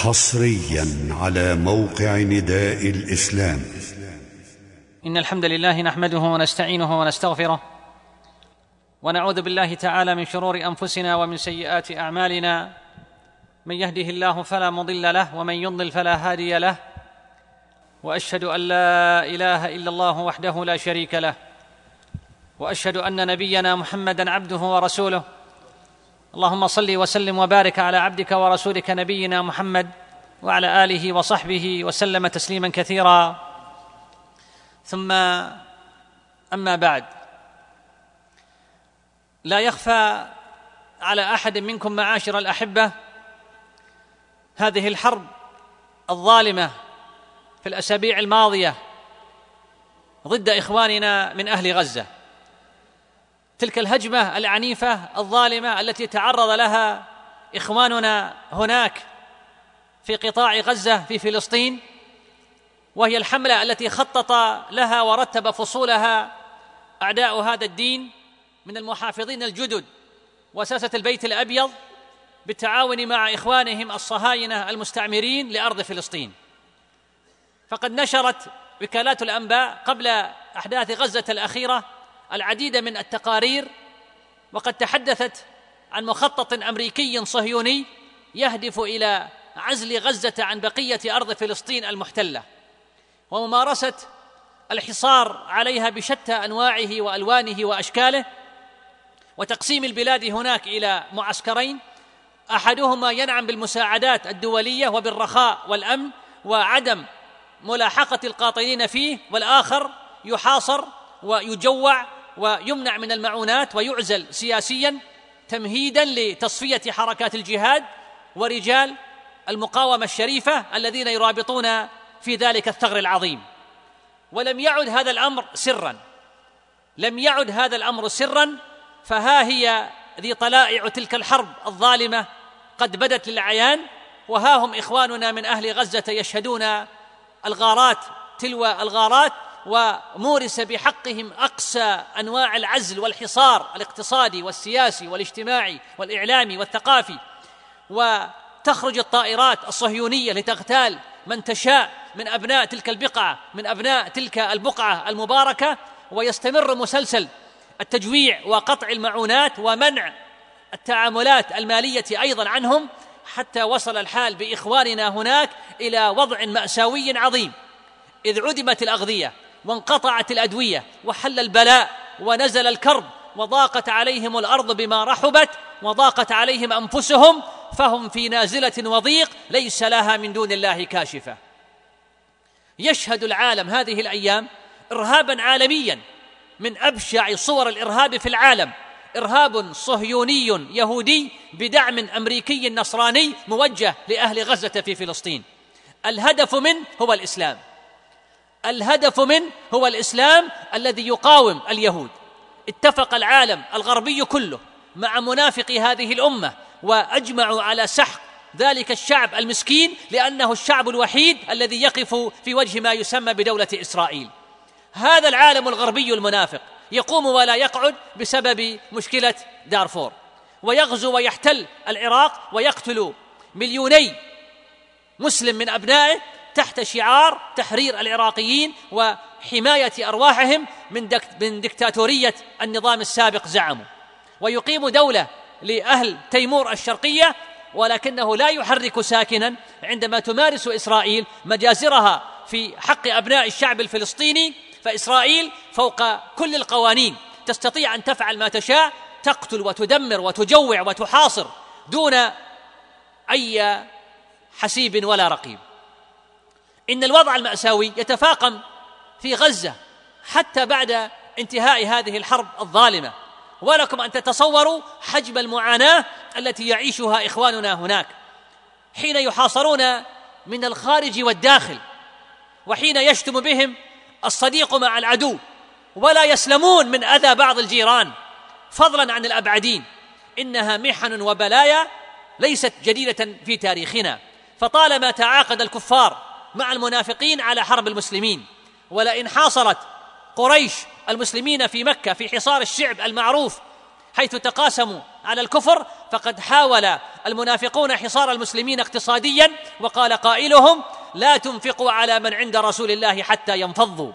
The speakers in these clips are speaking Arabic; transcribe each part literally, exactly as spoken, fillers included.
حصريا على موقع نداء الإسلام. إن الحمد لله نحمده ونستعينه ونستغفره ونعوذ بالله تعالى من شرور أنفسنا ومن سيئات أعمالنا. من يهده الله فلا مضل له ومن يضلل فلا هادي له، وأشهد أن لا إله إلا الله وحده لا شريك له، وأشهد أن نبينا محمدًا عبده ورسوله. اللهم صل وسلم وبارك على عبدك ورسولك نبينا محمد وعلى آله وصحبه وسلم تسليماً كثيراً. ثم أما بعد، لا يخفى على أحد منكم معاشر الأحبة هذه الحرب الظالمة في الأسابيع الماضية ضد إخواننا من أهل غزة، تلك الهجمة العنيفة الظالمة التي تعرض لها إخواننا هناك في قطاع غزة في فلسطين، وهي الحملة التي خطط لها ورتب فصولها أعداء هذا الدين من المحافظين الجدد وساسة البيت الأبيض بالتعاون مع إخوانهم الصهاينة المستعمرين لأرض فلسطين. فقد نشرت وكالات الأنباء قبل أحداث غزة الأخيرة العديد من التقارير، وقد تحدثت عن مخطط أمريكي صهيوني يهدف إلى عزل غزة عن بقية أرض فلسطين المحتلة وممارسة الحصار عليها بشتى أنواعه وألوانه وأشكاله، وتقسيم البلاد هناك إلى معسكرين، أحدهما ينعم بالمساعدات الدولية وبالرخاء والأمن وعدم ملاحقة القاطنين فيه، والآخر يحاصر ويجوع ويمنع من المعونات ويعزل سياسياً تمهيداً لتصفية حركات الجهاد ورجال المقاومة الشريفة الذين يرابطون في ذلك الثغر العظيم. ولم يعد هذا الأمر سراً، لم يعد هذا الأمر سراً، فها هي ذي طلائع تلك الحرب الظالمة قد بدت للعيان، وها هم إخواننا من أهل غزة يشهدون الغارات تلو الغارات، ومورس بحقهم أقسى أنواع العزل والحصار الاقتصادي والسياسي والاجتماعي والإعلامي والثقافي، وتخرج الطائرات الصهيونية لتغتال من تشاء من أبناء تلك البقعة من أبناء تلك البقعة المباركة، ويستمر مسلسل التجويع وقطع المعونات ومنع التعاملات المالية أيضا عنهم، حتى وصل الحال بإخواننا هناك إلى وضع مأساوي عظيم، إذ عدمت الأغذية وانقطعت الأدوية وحل البلاء ونزل الكرب وضاقت عليهم الأرض بما رحبت وضاقت عليهم أنفسهم، فهم في نازلة وضيق ليس لها من دون الله كاشفة. يشهد العالم هذه الأيام إرهابا عالميا من أبشع صور الإرهاب في العالم، إرهاب صهيوني يهودي بدعم أمريكي نصراني موجه لأهل غزة في فلسطين. الهدف منه هو الإسلام، الهدف منه هو الإسلام الذي يقاوم اليهود. اتفق العالم الغربي كله مع منافق هذه الأمة وأجمعوا على سحق ذلك الشعب المسكين، لأنه الشعب الوحيد الذي يقف في وجه ما يسمى بدولة إسرائيل. هذا العالم الغربي المنافق يقوم ولا يقعد بسبب مشكلة دارفور، ويغزو ويحتل العراق ويقتل مليوني مسلم من أبنائه تحت شعار تحرير العراقيين وحماية أرواحهم من, دك من دكتاتورية النظام السابق زعموا، ويقيم دولة لأهل تيمور الشرقية، ولكنه لا يحرك ساكنا عندما تمارس إسرائيل مجازرها في حق أبناء الشعب الفلسطيني. فإسرائيل فوق كل القوانين تستطيع أن تفعل ما تشاء، تقتل وتدمر وتجوع وتحاصر دون أي حسيب ولا رقيب. إن الوضع المأساوي يتفاقم في غزة حتى بعد انتهاء هذه الحرب الظالمة، ولكم أن تتصوروا حجم المعاناة التي يعيشها إخواننا هناك حين يحاصرون من الخارج والداخل، وحين يشتم بهم الصديق مع العدو، ولا يسلمون من أذى بعض الجيران فضلا عن الأبعدين. إنها محن وبلايا ليست جديدة في تاريخنا، فطالما تعاقد الكفار مع المنافقين على حرب المسلمين، ولئن حاصرت قريش المسلمين في مكة في حصار الشعب المعروف حيث تقاسموا على الكفر، فقد حاول المنافقون حصار المسلمين اقتصاديا، وقال قائلهم: لا تنفقوا على من عند رسول الله حتى ينفضوا.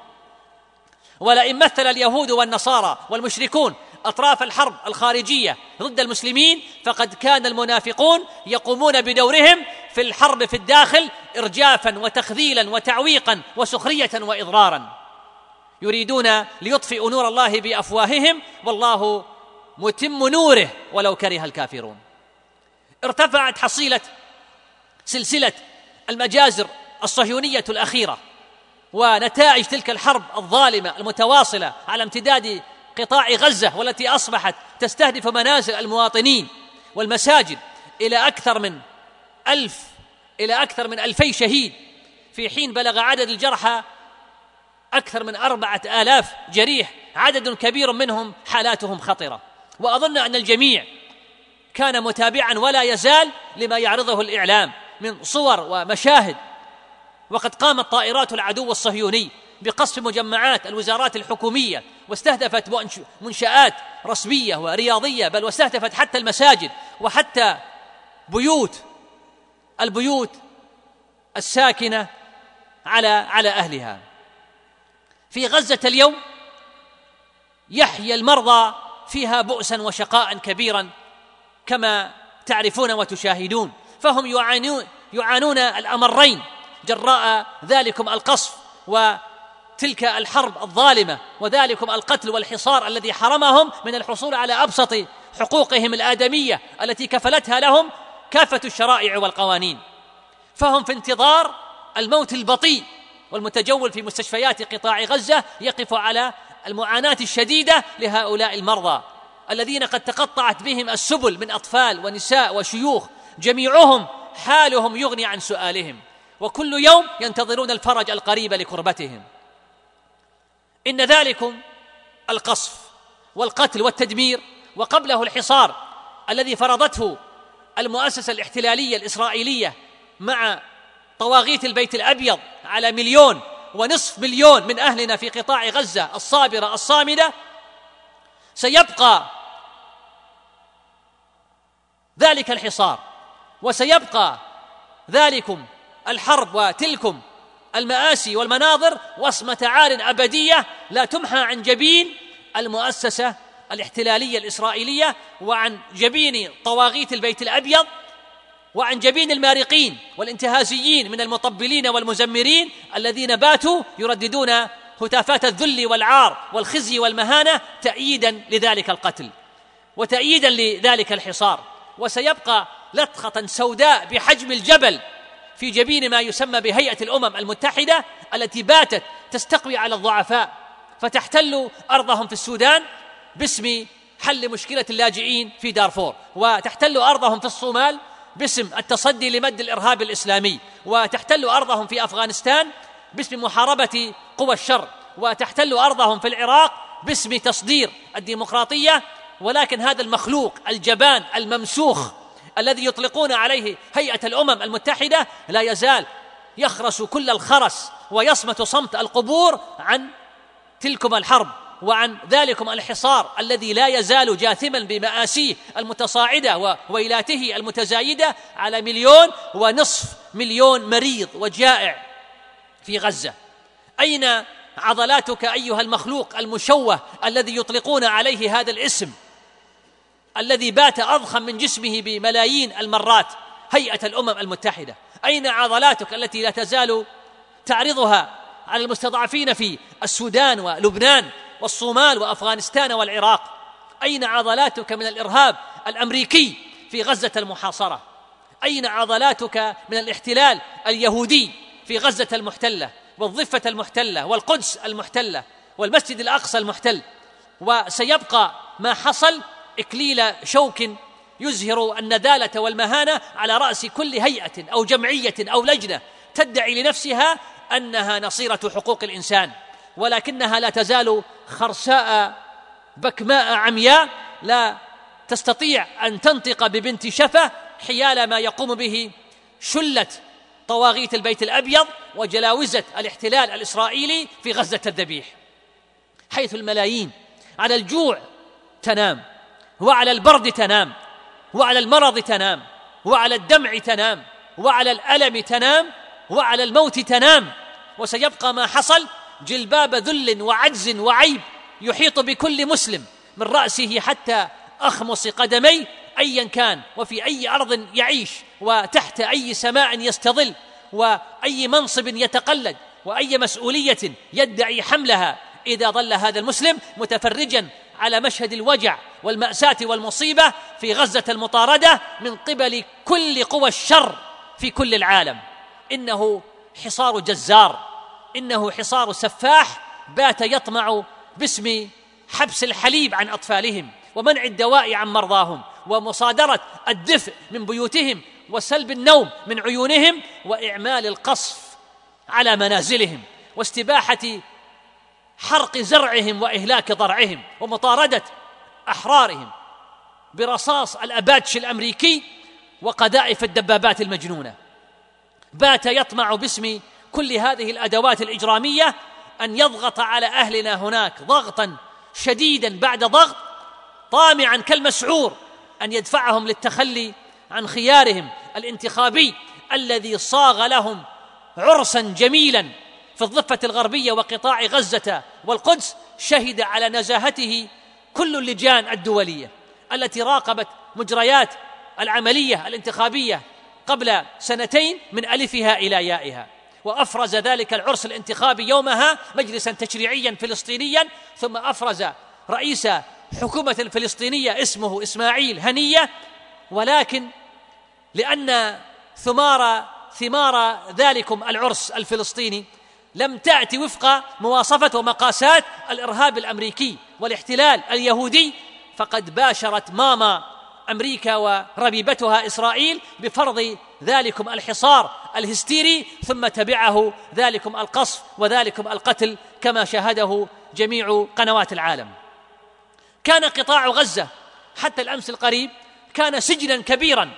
ولئن مثل اليهود والنصارى والمشركون أطراف الحرب الخارجية ضد المسلمين، فقد كان المنافقون يقومون بدورهم في الحرب في الداخل إرجافا وتخذيلا وتعويقا وسخرية وإضرارا، يريدون ليطفئوا نور الله بأفواههم والله متم نوره ولو كره الكافرون. ارتفعت حصيلة سلسلة المجازر الصهيونية الأخيرة ونتائج تلك الحرب الظالمة المتواصلة على امتداد قطاع غزة، والتي أصبحت تستهدف منازل المواطنين والمساجد، إلى أكثر من ألف إلى أكثر من ألفي شهيد، في حين بلغ عدد الجرحى أكثر من أربعة آلاف جريح، عدد كبير منهم حالاتهم خطرة. وأظن أن الجميع كان متابعا ولا يزال لما يعرضه الإعلام من صور ومشاهد. وقد قامت طائرات العدو الصهيوني بقصف مجمعات الوزارات الحكومية، واستهدفت منشآت رسمية ورياضية، بل واستهدفت حتى المساجد وحتى بيوت البيوت الساكنة على على أهلها. في غزة اليوم يحيا المرضى فيها بؤسا وشقاء كبيرا كما تعرفون وتشاهدون، فهم يعانون يعانون الأمرين جراء ذلكم القصف وتلك الحرب الظالمة، وذلكم القتل والحصار الذي حرمهم من الحصول على أبسط حقوقهم الآدمية التي كفلتها لهم كافة الشرائع والقوانين. فهم في انتظار الموت البطيء، والمتجول في مستشفيات قطاع غزة يقف على المعاناة الشديدة لهؤلاء المرضى الذين قد تقطعت بهم السبل من أطفال ونساء وشيوخ، جميعهم حالهم يغني عن سؤالهم، وكل يوم ينتظرون الفرج القريب لكربتهم. إن ذلكم القصف والقتل والتدمير، وقبله الحصار الذي فرضته المؤسسة الاحتلالية الإسرائيلية مع طواغيت البيت الأبيض على مليون ونصف مليون من أهلنا في قطاع غزة الصابرة الصامدة، سيبقى ذلك الحصار، وسيبقى ذلكم الحرب وتلكم المآسي والمناظر وصمة عار أبدية لا تمحى عن جبين المؤسسة الاحتلالية الإسرائيلية، وعن جبين طواغيت البيت الأبيض، وعن جبين المارقين والانتهازيين من المطبلين والمزمرين الذين باتوا يرددون هتافات الذل والعار والخزي والمهانة تأييدا لذلك القتل وتأييدا لذلك الحصار. وسيبقى لطخة سوداء بحجم الجبل في جبين ما يسمى بهيئة الأمم المتحدة، التي باتت تستقوي على الضعفاء فتحتل أرضهم في السودان باسم حل مشكلة اللاجئين في دارفور، وتحتل أرضهم في الصومال باسم التصدي لمد الإرهاب الإسلامي، وتحتل أرضهم في أفغانستان باسم محاربة قوى الشر، وتحتل أرضهم في العراق باسم تصدير الديمقراطية. ولكن هذا المخلوق الجبان الممسوخ الذي يطلقون عليه هيئة الأمم المتحدة لا يزال يخرس كل الخرس ويصمت صمت القبور عن تلكم الحرب وعن ذلكم الحصار الذي لا يزال جاثما بمآسيه المتصاعدة وويلاته المتزايدة على مليون ونصف مليون مريض وجائع في غزة. أين عضلاتك أيها المخلوق المشوه الذي يطلقون عليه هذا الاسم، الذي بات أضخم من جسمه بملايين المرات، هيئة الأمم المتحدة؟ أين عضلاتك التي لا تزال تعرضها على المستضعفين في السودان ولبنان والصومال وأفغانستان والعراق؟ أين عضلاتك من الإرهاب الأمريكي في غزة المحاصرة؟ أين عضلاتك من الاحتلال اليهودي في غزة المحتلة والضفة المحتلة والقدس المحتلة والمسجد الأقصى المحتل؟ وسيبقى ما حصل إكليل شوك يزهر الندالة والمهانة على رأس كل هيئة أو جمعية أو لجنة تدعي لنفسها أنها نصيرة حقوق الإنسان، ولكنها لا تزال خرساء بكماء عمياء لا تستطيع أن تنطق ببنت شفة حيال ما يقوم به شلة طواغيت البيت الأبيض وجلاوزة الاحتلال الإسرائيلي في غزة الذبيح، حيث الملايين على الجوع تنام وعلى البرد تنام، وعلى المرض تنام، وعلى الدمع تنام، وعلى الألم تنام، وعلى الموت تنام. وسيبقى ما حصل جلباب ذل وعجز وعيب يحيط بكل مسلم من رأسه حتى أخمص قدميه أيا كان، وفي أي أرض يعيش، وتحت أي سماء يستظل، وأي منصب يتقلد، وأي مسؤولية يدعي حملها، إذا ظل هذا المسلم متفرجا على مشهد الوجع والمأساة والمصيبة في غزة المطاردة من قبل كل قوى الشر في كل العالم. إنه حصار جزار، إنه حصار سفاح بات يطمع باسم حبس الحليب عن أطفالهم، ومنع الدواء عن مرضاهم، ومصادرة الدفء من بيوتهم، وسلب النوم من عيونهم، وإعمال القصف على منازلهم، واستباحة حرق زرعهم وإهلاك ضرعهم، ومطاردة أحرارهم برصاص الأباتش الأمريكي وقذائف الدبابات المجنونة. بات يطمع باسم كل هذه الأدوات الإجرامية أن يضغط على أهلنا هناك ضغطا شديدا بعد ضغط، طامعا كالمسعور أن يدفعهم للتخلي عن خيارهم الانتخابي الذي صاغ لهم عرسا جميلا في الضفة الغربية وقطاع غزة والقدس، شهد على نزاهته كل اللجان الدولية التي راقبت مجريات العملية الانتخابية قبل سنتين من ألفها إلى يائها. وأفرز ذلك العرس الانتخابي يومها مجلسا تشريعيا فلسطينيا، ثم أفرز رئيس حكومة فلسطينية اسمه إسماعيل هنية. ولكن لأن ثمار ثمار ذلكم العرس الفلسطيني لم تأتي وفق مواصفة ومقاسات الإرهاب الأمريكي والاحتلال اليهودي، فقد باشرت ماما أمريكا وربيبتها إسرائيل بفرض ذلكم الحصار الهستيري، ثم تبعه ذلكم القصف وذلكم القتل كما شاهده جميع قنوات العالم. كان قطاع غزة حتى الأمس القريب كان سجنا كبيرا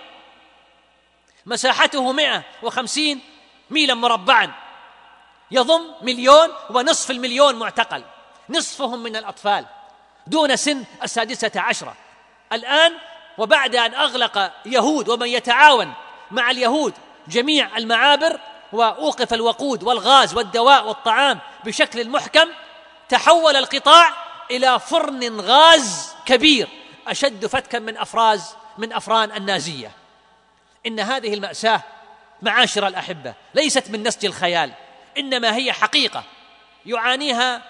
مساحته مئة وخمسين ميلا مربعا، يضم مليون ونصف المليون معتقل، نصفهم من الأطفال دون سن السادسة عشرة. الآن وبعد أن أغلق يهود ومن يتعاون مع اليهود جميع المعابر، وأوقف الوقود والغاز والدواء والطعام بشكل محكم، تحول القطاع إلى فرن غاز كبير أشد فتكا من أفراز من أفران النازية. إن هذه المأساة معاشر الأحبة ليست من نسج الخيال، إنما هي حقيقة يعانيها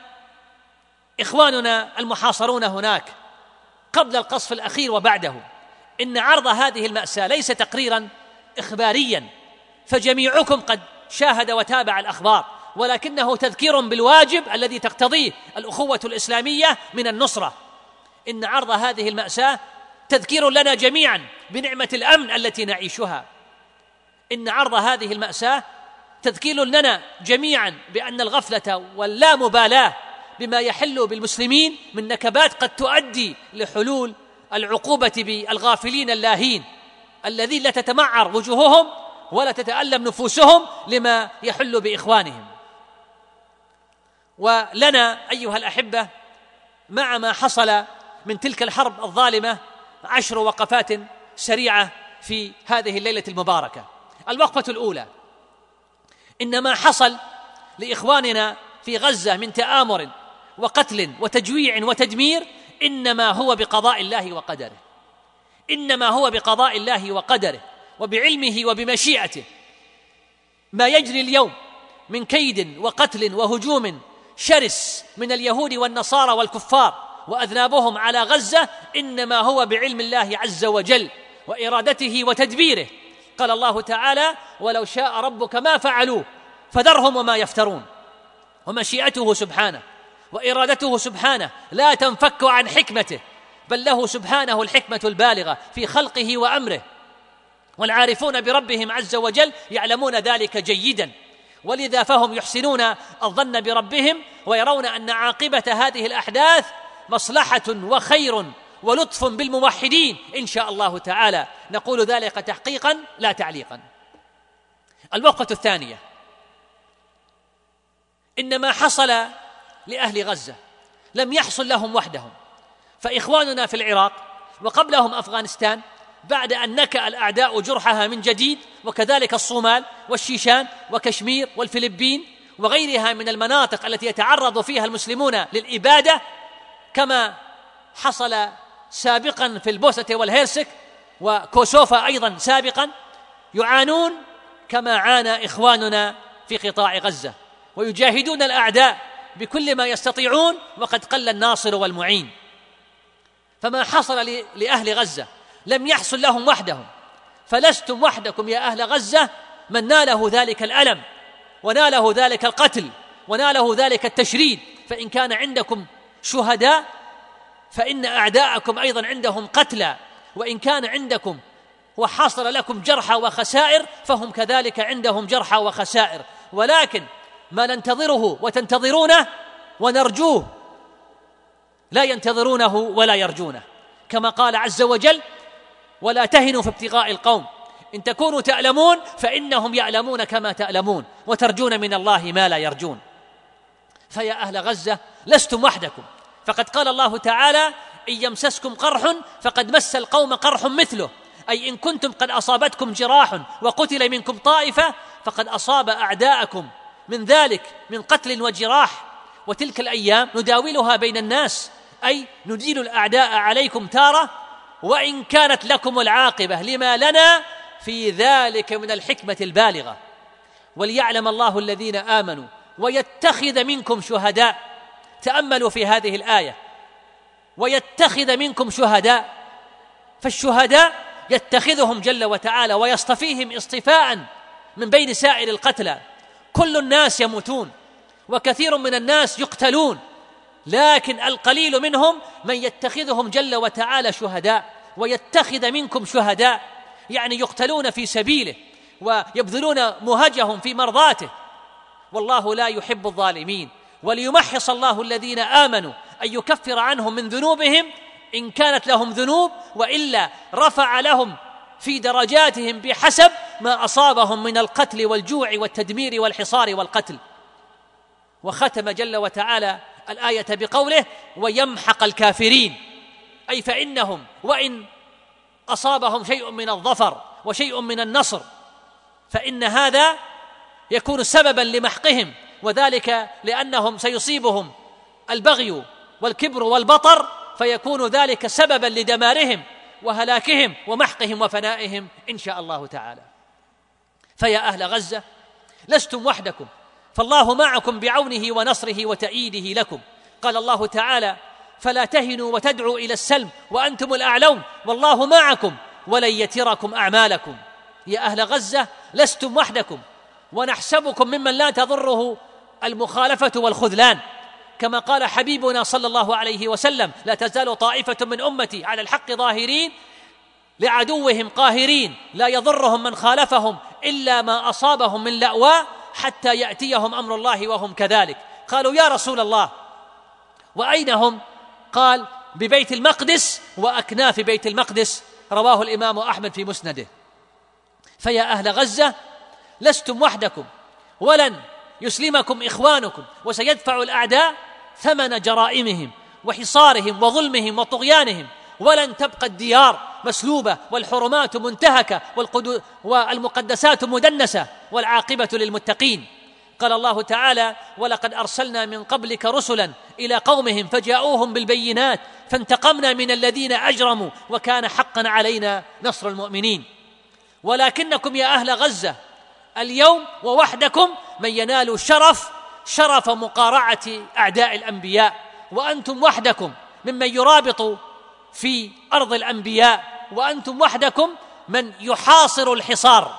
إخواننا المحاصرون هناك قبل القصف الأخير وبعده. إن عرض هذه المأساة ليس تقريرا إخباريا، فجميعكم قد شاهد وتابع الأخبار، ولكنه تذكير بالواجب الذي تقتضيه الأخوة الإسلامية من النصرة. إن عرض هذه المأساة تذكير لنا جميعا بنعمة الأمن التي نعيشها. إن عرض هذه المأساة تذكير لنا جميعا بأن الغفلة واللامبالاة بما يحل بالمسلمين من نكبات قد تؤدي لحلول العقوبة بالغافلين اللاهين الذين لا تتمعر وجوههم ولا تتألم نفوسهم لما يحل بإخوانهم. ولنا أيها الأحبة مع ما حصل من تلك الحرب الظالمة عشر وقفات سريعة في هذه الليلة المباركة. الوقفة الأولى: إن ما حصل لإخواننا في غزة من تآمر وقتل وتجويع وتدمير إنما هو بقضاء الله وقدره، إنما هو بقضاء الله وقدره وبعلمه وبمشيئته. ما يجري اليوم من كيد وقتل وهجوم شرس من اليهود والنصارى والكفار وأذنابهم على غزة إنما هو بعلم الله عز وجل وإرادته وتدبيره. قال الله تعالى: ولو شاء ربك ما فعلوه فذرهم وما يفترون. ومشيئته سبحانه وإرادته سبحانه لا تنفك عن حكمته، بل له سبحانه الحكمة البالغة في خلقه وأمره، والعارفون بربهم عز وجل يعلمون ذلك جيدا، ولذا فهم يحسنون الظن بربهم ويرون أن عاقبة هذه الأحداث مصلحة وخير ولطف بالموحدين إن شاء الله تعالى. نقول ذلك تحقيقا لا تعليقا. الوقفة الثانية: إن ما حصل لأهل غزة لم يحصل لهم وحدهم، فإخواننا في العراق وقبلهم أفغانستان بعد أن نكأ الأعداء جرحها من جديد، وكذلك الصومال والشيشان وكشمير والفلبين وغيرها من المناطق التي يتعرض فيها المسلمون للإبادة، كما حصل سابقا في البوسنة والهيرسك وكوسوفا أيضا سابقا، يعانون كما عانى إخواننا في قطاع غزة، ويجاهدون الأعداء بكل ما يستطيعون، وقد قل الناصر والمعين. فما حصل لأهل غزة لم يحصل لهم وحدهم، فلستم وحدكم يا أهل غزة من ناله ذلك الألم وناله ذلك القتل وناله ذلك التشريد. فإن كان عندكم شهداء فإن أعداءكم أيضا عندهم قتلى، وإن كان عندكم وحصل لكم جرحى وخسائر فهم كذلك عندهم جرحى وخسائر. ولكن ما ننتظره وتنتظرونه ونرجوه لا ينتظرونه ولا يرجونه، كما قال عز وجل: ولا تهنوا في ابتغاء القوم إن تكونوا تألمون فإنهم يألمون كما تألمون وترجون من الله ما لا يرجون. فيا أهل غزة لستم وحدكم، فقد قال الله تعالى: إن يمسسكم قرح فقد مس القوم قرح مثله، أي إن كنتم قد أصابتكم جراح وقتل منكم طائفة فقد أصاب أعداءكم من ذلك من قتل وجراح. وتلك الأيام نداولها بين الناس، أي نديل الأعداء عليكم تارة، وإن كانت لكم العاقبة لما لنا في ذلك من الحكمة البالغة. وليعلم الله الذين آمنوا ويتخذ منكم شهداء. تأملوا في هذه الآية: ويتخذ منكم شهداء، فالشهداء يتخذهم جل وتعالى ويصطفيهم اصطفاء من بين سائر القتلى. كل الناس يموتون وكثير من الناس يقتلون، لكن القليل منهم من يتخذهم جل وتعالى شهداء. ويتخذ منكم شهداء يعني يقتلون في سبيله ويبذلون مهجهم في مرضاته، والله لا يحب الظالمين. وليمحص الله الذين آمنوا أن يكفر عنهم من ذنوبهم إن كانت لهم ذنوب، وإلا رفع لهم في درجاتهم بحسب ما أصابهم من القتل والجوع والتدمير والحصار والقتل. وختم جل وتعالى الآية بقوله: ويمحق الكافرين، أي فإنهم وإن أصابهم شيء من الظفر وشيء من النصر فإن هذا يكون سببا لمحقهم، وذلك لأنهم سيصيبهم البغي والكبر والبطر، فيكون ذلك سببا لدمارهم وهلاكهم ومحقهم وفنائهم إن شاء الله تعالى. فيا أهل غزة لستم وحدكم، فالله معكم بعونه ونصره وتأييده لكم. قال الله تعالى: فلا تهنوا وتدعوا إلى السلم وأنتم الأعلون والله معكم ولن يتركم أعمالكم. يا أهل غزة لستم وحدكم، ونحسبكم ممن لا تضره المخالفة والخذلان، كما قال حبيبنا صلى الله عليه وسلم: لا تزال طائفة من أمتي على الحق ظاهرين لعدوهم قاهرين لا يضرهم من خالفهم إلا ما أصابهم من لأواء حتى يأتيهم أمر الله وهم كذلك. قالوا: يا رسول الله وأين هم؟ قال: ببيت المقدس وأكناف بيت المقدس. رواه الإمام أحمد في مسنده. فيا أهل غزة لستم وحدكم، ولن يسلمكم إخوانكم، وسيدفع الأعداء ثمن جرائمهم وحصارهم وظلمهم وطغيانهم، ولن تبقى الديار مسلوبة والحرمات منتهكة والمقدسات مدنسة، والعاقبة للمتقين. قال الله تعالى: ولقد أرسلنا من قبلك رسلا إلى قومهم فجاءوهم بالبينات فانتقمنا من الذين أجرموا وكان حقا علينا نصر المؤمنين. ولكنكم يا أهل غزة اليوم ووحدكم من ينال شرف شرف مقارعة أعداء الأنبياء، وأنتم وحدكم ممن يرابط في أرض الأنبياء، وأنتم وحدكم من يحاصر الحصار،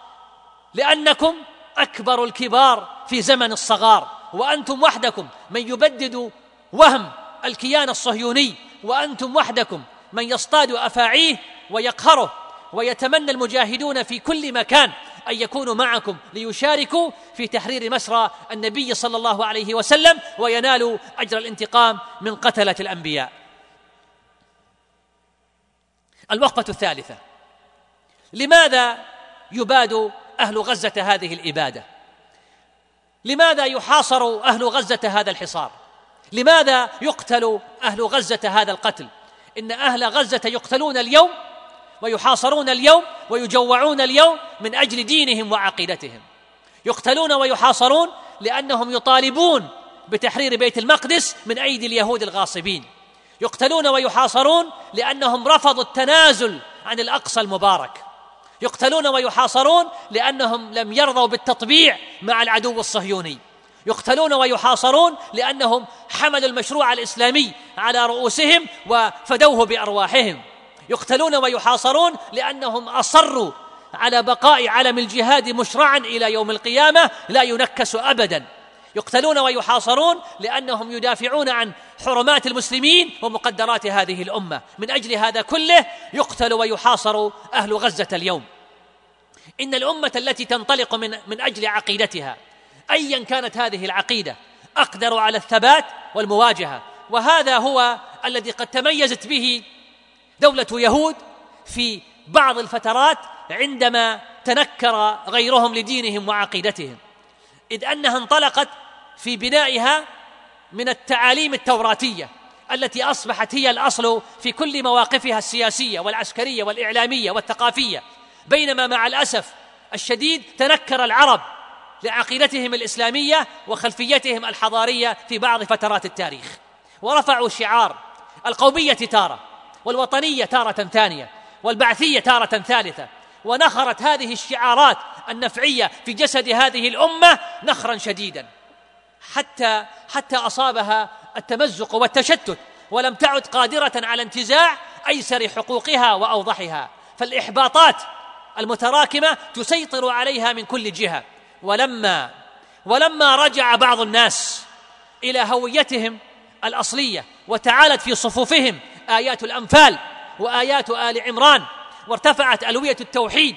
لأنكم أكبر الكبار في زمن الصغار، وأنتم وحدكم من يبدد وهم الكيان الصهيوني، وأنتم وحدكم من يصطاد أفاعيه ويقهره. ويتمنى المجاهدون في كل مكان أن يكونوا معكم ليشاركوا في تحرير مسرى النبي صلى الله عليه وسلم وينالوا أجر الانتقام من قتلة الأنبياء. الوقفة الثالثة: لماذا يباد أهل غزة هذه الإبادة؟ لماذا يحاصر أهل غزة هذا الحصار؟ لماذا يقتل أهل غزة هذا القتل؟ إن أهل غزة يقتلون اليوم ويحاصرون اليوم ويجوعون اليوم من أجل دينهم وعقيدتهم. يقتلون ويحاصرون لأنهم يطالبون بتحرير بيت المقدس من أيدي اليهود الغاصبين. يقتلون ويحاصرون لأنهم رفضوا التنازل عن الأقصى المبارك. يقتلون ويحاصرون لأنهم لم يرضوا بالتطبيع مع العدو الصهيوني. يقتلون ويحاصرون لأنهم حملوا المشروع الإسلامي على رؤوسهم وفدوه بأرواحهم. يقتلون ويحاصرون لأنهم أصروا على بقاء علم الجهاد مشرعا إلى يوم القيامة لا ينكس أبدا. يقتلون ويحاصرون لأنهم يدافعون عن حرمات المسلمين ومقدرات هذه الأمة. من أجل هذا كله يقتل ويحاصر أهل غزة اليوم. إن الأمة التي تنطلق من, من أجل عقيدتها أيا كانت هذه العقيدة أقدر على الثبات والمواجهة، وهذا هو الذي قد تميزت به دولة يهود في بعض الفترات عندما تنكر غيرهم لدينهم وعقيدتهم، إذ أنها انطلقت في بنائها من التعاليم التوراتية التي أصبحت هي الأصل في كل مواقفها السياسية والعسكرية والإعلامية والثقافية، بينما مع الأسف الشديد تنكر العرب لعقيدتهم الإسلامية وخلفيتهم الحضارية في بعض فترات التاريخ، ورفعوا شعار القومية تارة والوطنية تارة ثانية والبعثية تارة ثالثة، ونخرت هذه الشعارات النفعية في جسد هذه الأمة نخرا شديدا حتى حتى أصابها التمزق والتشتت، ولم تعد قادرة على انتزاع أيسر حقوقها وأوضحها، فالإحباطات المتراكمة تسيطر عليها من كل جهة. ولما ولما رجع بعض الناس إلى هويتهم الأصلية وتعالت في صفوفهم آيات الأنفال وآيات آل عمران وارتفعت ألوية التوحيد،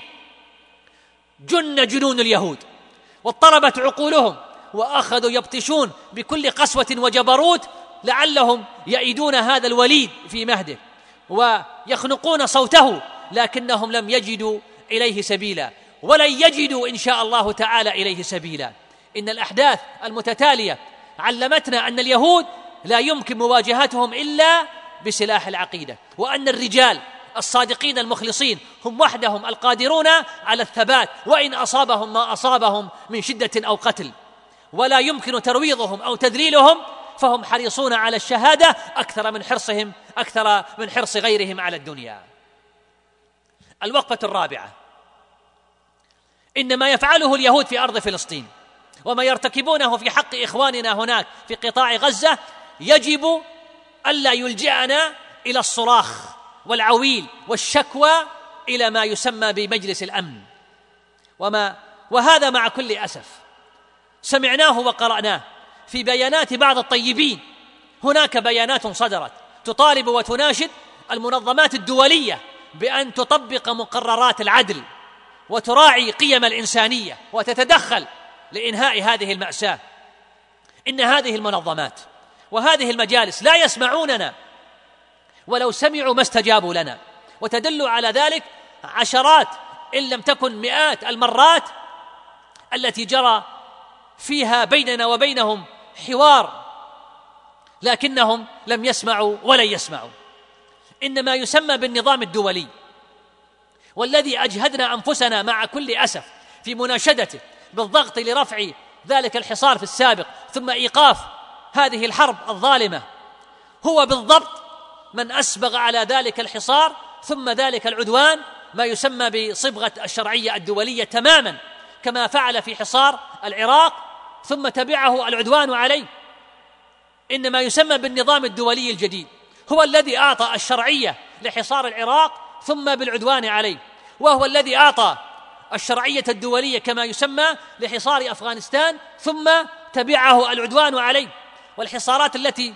جن جنون اليهود واضطربت عقولهم وأخذوا يبطشون بكل قسوة وجبروت لعلهم يئدون هذا الوليد في مهده ويخنقون صوته، لكنهم لم يجدوا إليه سبيلا ولن يجدوا إن شاء الله تعالى إليه سبيلا. إن الأحداث المتتالية علمتنا أن اليهود لا يمكن مواجهتهم إلا بسلاح العقيدة، وأن الرجال الصادقين المخلصين هم وحدهم القادرون على الثبات وإن أصابهم ما أصابهم من شدة أو قتل، ولا يمكن ترويضهم أو تذليلهم، فهم حريصون على الشهادة أكثر من حرصهم أكثر من حرص غيرهم على الدنيا. الوقفة الرابعة: إن ما يفعله اليهود في أرض فلسطين وما يرتكبونه في حق إخواننا هناك في قطاع غزة يجب ألا يلجأنا إلى الصراخ والعويل والشكوى إلى ما يسمى بمجلس الأمن، وما وهذا مع كل أسف سمعناه وقرأناه في بيانات بعض الطيبين. هناك بيانات صدرت تطالب وتناشد المنظمات الدولية بأن تطبق مقررات العدل وتراعي قيم الإنسانية وتتدخل لإنهاء هذه المأساة. إن هذه المنظمات وهذه المجالس لا يسمعوننا، ولو سمعوا ما استجابوا لنا، وتدل على ذلك عشرات إن لم تكن مئات المرات التي جرى فيها بيننا وبينهم حوار، لكنهم لم يسمعوا ولن يسمعوا. إن ما يسمى بالنظام الدولي والذي أجهدنا أنفسنا مع كل أسف في مناشدته بالضغط لرفع ذلك الحصار في السابق ثم إيقاف هذه الحرب الظالمة، هو بالضبط من أسبغ على ذلك الحصار ثم ذلك العدوان ما يسمى بصبغة الشرعية الدولية تماما، كما فعل في حصار العراق ثم تبعه العدوان عليه. إن ما يسمى بالنظام الدولي الجديد هو الذي أعطى الشرعية لحصار العراق ثم بالعدوان عليه، وهو الذي أعطى الشرعية الدولية كما يسمى لحصار أفغانستان ثم تبعه العدوان عليه. والحصارات التي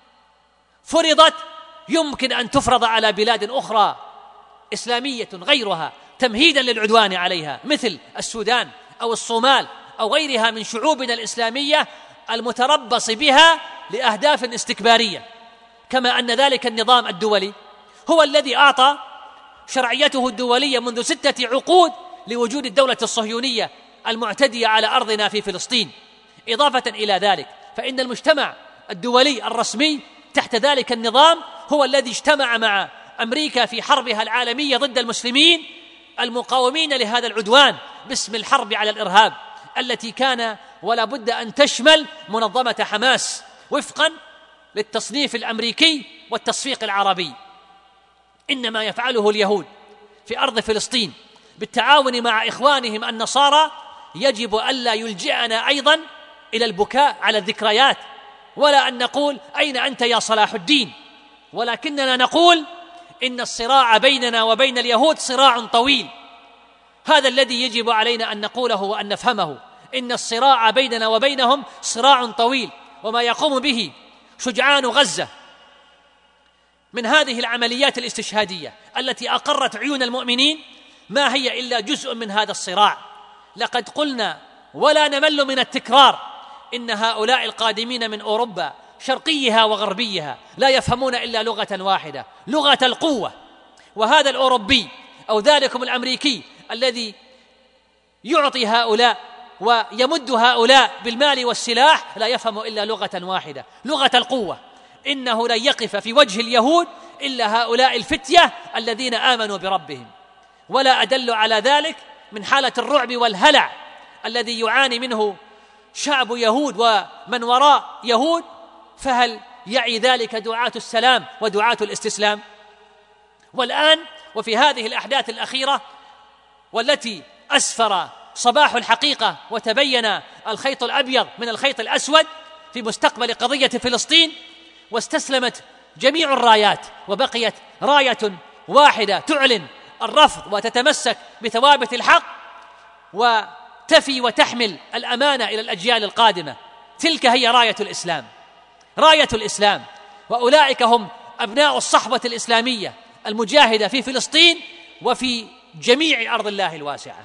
فرضت يمكن أن تفرض على بلاد أخرى إسلامية غيرها تمهيدا للعدوان عليها، مثل السودان أو الصومال أو غيرها من شعوبنا الإسلامية المتربص بها لأهداف استكبارية. كما أن ذلك النظام الدولي هو الذي أعطى شرعيته الدولية منذ ستة عقود لوجود الدولة الصهيونية المعتدية على أرضنا في فلسطين. إضافة إلى ذلك فإن المجتمع الدولي الرسمي تحت ذلك النظام هو الذي اجتمع مع أمريكا في حربها العالمية ضد المسلمين المقاومين لهذا العدوان باسم الحرب على الإرهاب، التي كان ولا بد أن تشمل منظمة حماس وفقا للتصنيف الأمريكي والتصفيق العربي. إنما يفعله اليهود في أرض فلسطين بالتعاون مع إخوانهم النصارى يجب ألا يلجئنا أيضا إلى البكاء على الذكريات، ولا أن نقول أين أنت يا صلاح الدين، ولكننا نقول إن الصراع بيننا وبين اليهود صراع طويل. هذا الذي يجب علينا أن نقوله وأن نفهمه، إن الصراع بيننا وبينهم صراع طويل. وما يقوم به شجعان غزة من هذه العمليات الاستشهادية التي أقرت عيون المؤمنين ما هي إلا جزء من هذا الصراع. لقد قلنا ولا نمل من التكرار إن هؤلاء القادمين من أوروبا شرقيها وغربيها لا يفهمون إلا لغة واحدة، لغة القوة. وهذا الأوروبي أو ذلكم الأمريكي الذي يعطي هؤلاء ويمد هؤلاء بالمال والسلاح لا يفهم إلا لغة واحدة، لغة القوة. إنه لن يقف في وجه اليهود إلا هؤلاء الفتية الذين آمنوا بربهم. ولا أدل على ذلك من حالة الرعب والهلع الذي يعاني منه شعب يهود ومن وراء يهود، فهل يعي ذلك دعاة السلام ودعاة الاستسلام؟ والآن وفي هذه الأحداث الأخيرة والتي أسفر صباح الحقيقة وتبين الخيط الأبيض من الخيط الأسود في مستقبل قضية فلسطين، واستسلمت جميع الرايات وبقيت راية واحدة تعلن الرفض وتتمسك بثوابت الحق وتفي وتحمل الأمانة إلى الأجيال القادمة. تلك هي راية الإسلام، راية الإسلام. وأولئك هم أبناء الصحوة الإسلامية المجاهدة في فلسطين وفي جميع أرض الله الواسعة.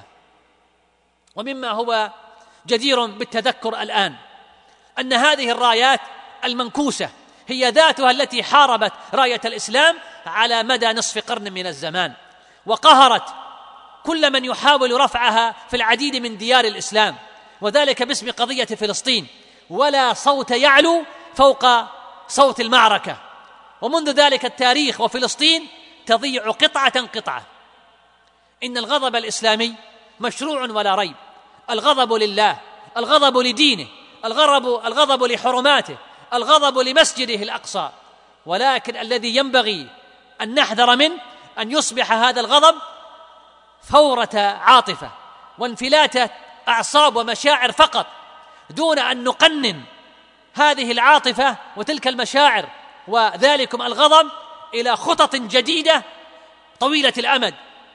ومما هو جدير بالتذكر الآن أن هذه الرايات المنكوسة هي ذاتها التي حاربت راية الإسلام على مدى نصف قرن من الزمان، وقهرت كل من يحاول رفعها في العديد من ديار الإسلام، وذلك باسم قضية فلسطين. ولا صوت يعلو فوق صوت المعركة. ومنذ ذلك التاريخ وفلسطين تضيع قطعة قطعة. إن الغضب الإسلامي مشروع ولا ريب، الغضب لله، الغضب لدينه، الغضب, الغضب لحرماته، الغضب لمسجده الأقصى. ولكن الذي ينبغي أن نحذر منه أن يصبح هذا الغضب فورة عاطفة وانفلات أعصاب ومشاعر فقط، دون أن نقنن هذه العاطفة وتلك المشاعر وذلكم الغضب إلى خطط جديدة طويلة الأمد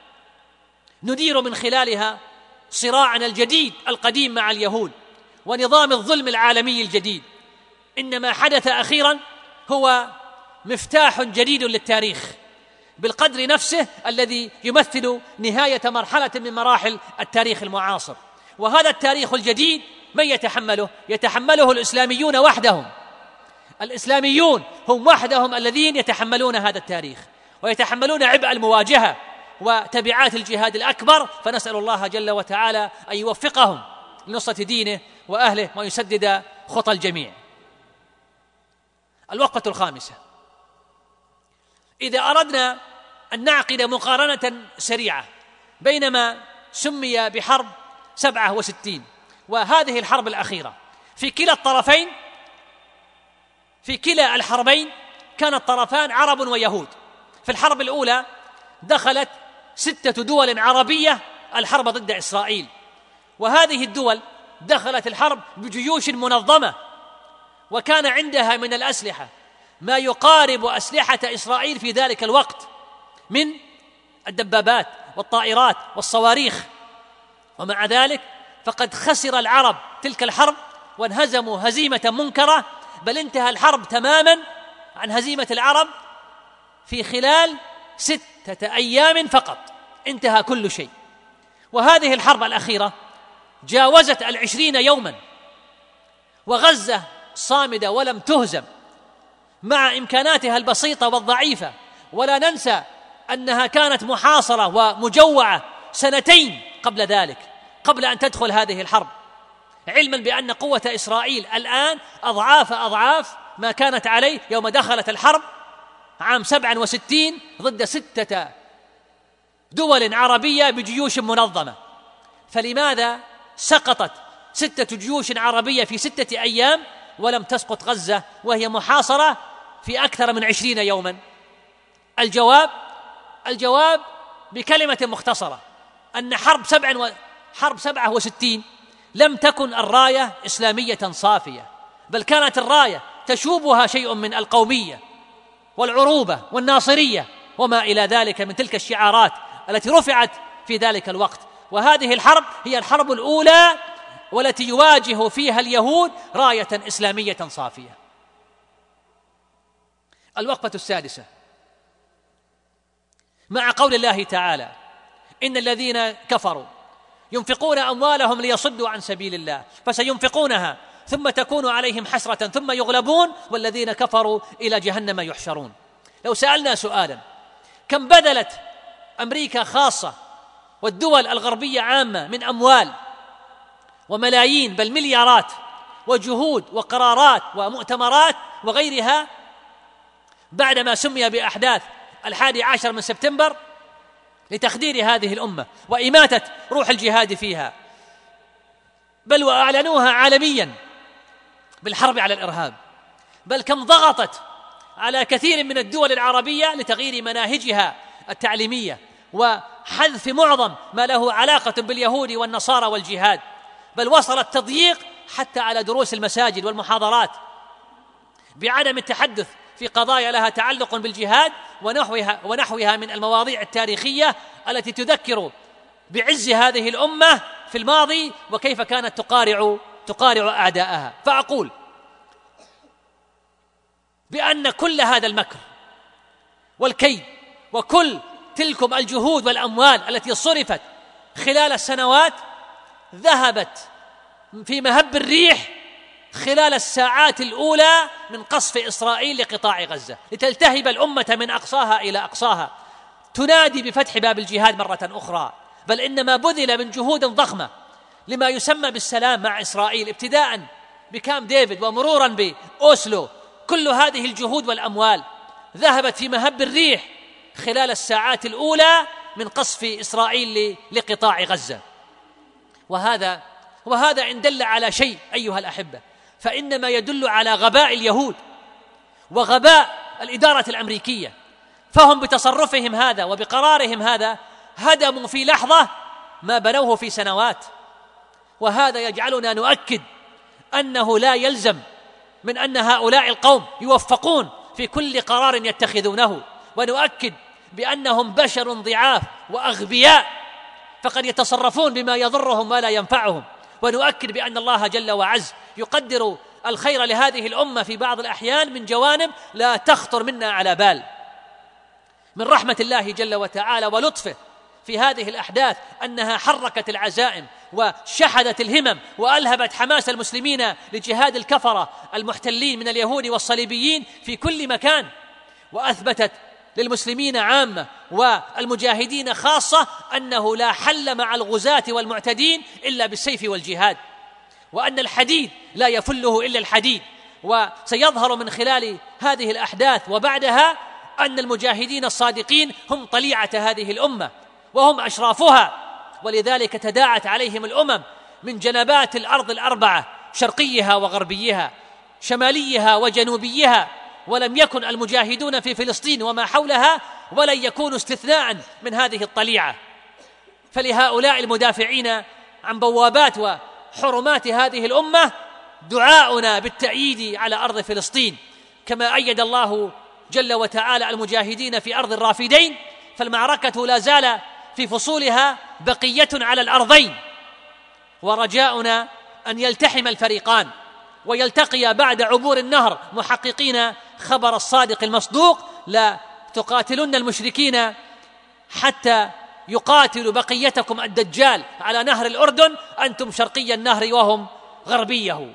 ندير من خلالها صراعنا الجديد القديم مع اليهود ونظام الظلم العالمي الجديد. إن ما حدث أخيرا هو مفتاح جديد للتاريخ بالقدر نفسه الذي يمثل نهاية مرحلة من مراحل التاريخ المعاصر. وهذا التاريخ الجديد من يتحمله؟ يتحمله الإسلاميون وحدهم. الإسلاميون هم وحدهم الذين يتحملون هذا التاريخ ويتحملون عبء المواجهة وتبعات الجهاد الأكبر. فنسأل الله جل وتعالى أن يوفقهم لنصرة دينه وأهله ويسدد خطى الجميع. الوقفة الخامسة: إذا أردنا أن نعقد مقارنة سريعة بين ما سمي بحرب سبعة وستين وهذه الحرب الأخيرة، في كلا الطرفين في كلا الحربين كان الطرفان عرب ويهود. في الحرب الأولى دخلت ستة دول عربية الحرب ضد إسرائيل، وهذه الدول دخلت الحرب بجيوش منظمة، وكان عندها من الأسلحة ما يقارب أسلحة إسرائيل في ذلك الوقت من الدبابات والطائرات والصواريخ. ومع ذلك فقد خسر العرب تلك الحرب وانهزموا هزيمة منكرة، بل انتهى الحرب تماما عن هزيمة العرب في خلال ستة أيام فقط، انتهى كل شيء. وهذه الحرب الأخيرة جاوزت العشرين يوما، وغزة صامدة ولم تهزم مع إمكاناتها البسيطة والضعيفة. ولا ننسى أنها كانت محاصرة ومجوعة سنتين قبل ذلك، قبل أن تدخل هذه الحرب، علما بأن قوة إسرائيل الآن أضعاف أضعاف ما كانت عليه يوم دخلت الحرب عام سبعة وستين ضد ستة دول عربية بجيوش منظمة. فلماذا سقطت ستة جيوش عربية في ستة أيام ولم تسقط غزة وهي محاصرة في أكثر من عشرين يوما؟ الجواب الجواب بكلمة مختصرة، أن حرب سبعة و... حرب سبعة وستين لم تكن الراية إسلامية صافية، بل كانت الراية تشوبها شيء من القومية والعروبة والناصرية وما إلى ذلك من تلك الشعارات التي رفعت في ذلك الوقت. وهذه الحرب هي الحرب الأولى والتي يواجه فيها اليهود راية إسلامية صافية. الوقفة السادسة مع قول الله تعالى: إن الذين كفروا ينفقون أموالهم ليصدوا عن سبيل الله فسينفقونها ثم تكون عليهم حسرة ثم يغلبون والذين كفروا إلى جهنم يحشرون. لو سألنا سؤالا: كم بذلت أمريكا خاصة والدول الغربية عامة من أموال وملايين بل مليارات وجهود وقرارات ومؤتمرات وغيرها بعدما سمي بأحداث الحادي عشر من سبتمبر لتخدير هذه الأمة وإماتة روح الجهاد فيها، بل وأعلنوها عالميا بالحرب على الإرهاب، بل كم ضغطت على كثير من الدول العربية لتغيير مناهجها التعليمية وحذف معظم ما له علاقة باليهود والنصارى والجهاد، بل وصل التضييق حتى على دروس المساجد والمحاضرات بعدم التحدث في قضايا لها تعلق بالجهاد ونحوها, ونحوها من المواضيع التاريخية التي تذكر بعز هذه الأمة في الماضي وكيف كانت تقارع تقارع أعداءها. فأقول بأن كل هذا المكر والكيد وكل تلكم الجهود والأموال التي صرفت خلال السنوات ذهبت في مهب الريح خلال الساعات الأولى من قصف إسرائيل لقطاع غزة لتلتهب الأمة من أقصاها إلى أقصاها، تنادي بفتح باب الجهاد مرة أخرى، بل إنما بذل من جهود ضخمة لما يسمى بالسلام مع إسرائيل ابتداء بكام ديفيد ومرورا بأوسلو. كل هذه الجهود والأموال ذهبت في مهب الريح خلال الساعات الأولى من قصف إسرائيل لقطاع غزة. وهذا وهذا إن دل على شيء أيها الأحبة فإنما يدل على غباء اليهود وغباء الإدارة الأمريكية، فهم بتصرفهم هذا وبقرارهم هذا هدموا في لحظة ما بنوه في سنوات. وهذا يجعلنا نؤكد أنه لا يلزم من أن هؤلاء القوم يوفقون في كل قرار يتخذونه، ونؤكد بأنهم بشر ضعاف وأغبياء فقد يتصرفون بما يضرهم ولا ينفعهم، ونؤكد بأن الله جل وعز يقدر الخير لهذه الأمة في بعض الأحيان من جوانب لا تخطر منا على بال. من رحمة الله جل وتعالى ولطفه في هذه الأحداث أنها حركت العزائم وشحذت الهمم وألهبت حماس المسلمين لجهاد الكفرة المحتلين من اليهود والصليبيين في كل مكان، وأثبتت للمسلمين عامة والمجاهدين خاصة أنه لا حل مع الغزاة والمعتدين إلا بالسيف والجهاد، وأن الحديد لا يفله إلا الحديد. وسيظهر من خلال هذه الأحداث وبعدها أن المجاهدين الصادقين هم طليعة هذه الأمة وهم أشرافها، ولذلك تداعت عليهم الأمم من جنبات الأرض الأربعة شرقيها وغربيها شماليها وجنوبيها، ولم يكن المجاهدون في فلسطين وما حولها ولن يكونوا استثناء من هذه الطليعة. فلهؤلاء المدافعين عن بوابات وحرمات هذه الأمة دعاؤنا بالتأييد على أرض فلسطين، كما أيد الله جل وتعالى المجاهدين في أرض الرافدين، فالمعركة لا زال في فصولها بقية على الأرضين، ورجاؤنا أن يلتحم الفريقان ويلتقيا بعد عبور النهر محققين خبر الصادق المصدوق: لا تقاتلن المشركين حتى يقاتل بقيتكم الدجال على نهر الأردن، أنتم شرقي النهر وهم غربيه.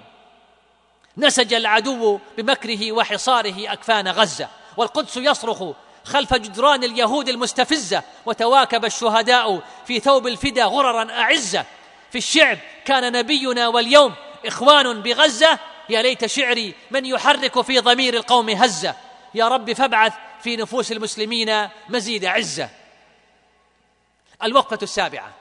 نسج العدو بمكره وحصاره أكفان غزة، والقدس يصرخ خلف جدران اليهود المستفزة، وتواكب الشهداء في ثوب الفدا غررا أعزة. في الشعب كان نبينا واليوم إخوان بغزة، يا ليت شعري من يحرك في ضمير القوم هزة. يا رب فابعث في نفوس المسلمين مزيد عزة. الوقفة السابعة: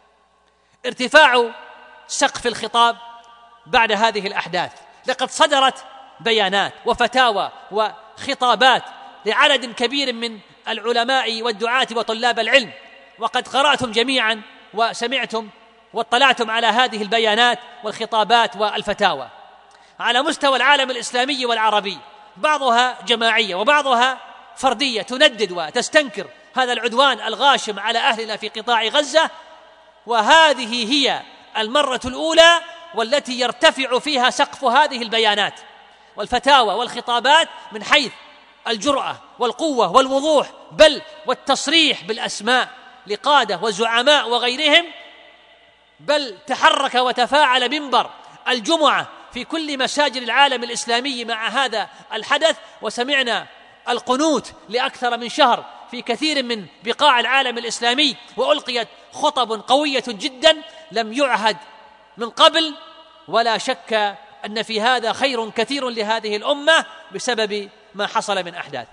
ارتفاع سقف الخطاب بعد هذه الأحداث. لقد صدرت بيانات وفتاوى وخطابات لعدد كبير من العلماء والدعاة وطلاب العلم، وقد قرأتم جميعا وسمعتم واطلعتم على هذه البيانات والخطابات والفتاوى على مستوى العالم الإسلامي والعربي، بعضها جماعية وبعضها فردية، تندد وتستنكر هذا العدوان الغاشم على أهلنا في قطاع غزة. وهذه هي المرة الأولى والتي يرتفع فيها سقف هذه البيانات والفتاوى والخطابات من حيث الجرأة والقوة والوضوح، بل والتصريح بالأسماء لقادة وزعماء وغيرهم. بل تحرك وتفاعل منبر الجمعة في كل مساجد العالم الإسلامي مع هذا الحدث، وسمعنا القنوت لأكثر من شهر في كثير من بقاع العالم الإسلامي، وألقيت خطب قوية جدا لم يعهد من قبل. ولا شك أن في هذا خير كثير لهذه الأمة بسبب ما حصل من أحداث.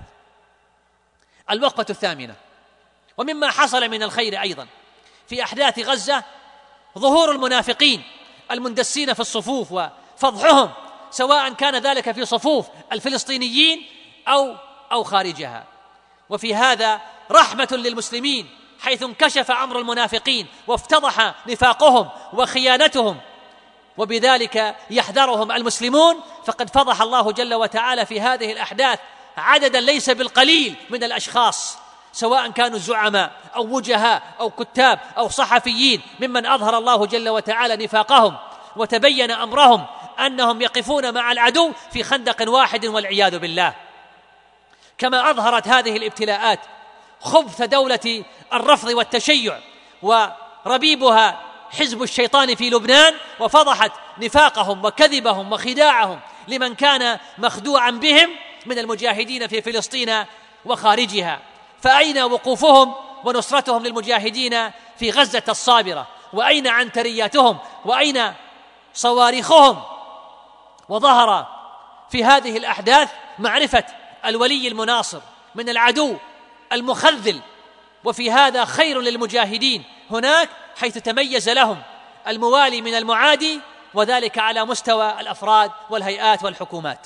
الوقفة الثامنة: ومما حصل من الخير أيضا في أحداث غزة ظهور المنافقين المندسين في الصفوف وفضحهم، سواء كان ذلك في صفوف الفلسطينيين أو أو خارجها. وفي هذا رحمة للمسلمين، حيث انكشف أمر المنافقين وافتضح نفاقهم وخيانتهم، وبذلك يحذرهم المسلمون. فقد فضح الله جل وتعالى في هذه الأحداث عددا ليس بالقليل من الأشخاص، سواء كانوا زعماء أو وجهاء أو كتاب أو صحفيين، ممن أظهر الله جل وتعالى نفاقهم وتبين أمرهم أنهم يقفون مع العدو في خندق واحد والعياذ بالله. كما أظهرت هذه الابتلاءات خبث دولة الرفض والتشيع وربيبها حزب الشيطان في لبنان، وفضحت نفاقهم وكذبهم وخداعهم لمن كان مخدوعا بهم من المجاهدين في فلسطين وخارجها. فأين وقوفهم ونصرتهم للمجاهدين في غزة الصابرة؟ وأين عنترياتهم؟ وأين صواريخهم؟ وظهر في هذه الأحداث معرفة الولي المناصر من العدو المخذل، وفي هذا خير للمجاهدين هناك، حيث تميز لهم الموالي من المعادي، وذلك على مستوى الأفراد والهيئات والحكومات.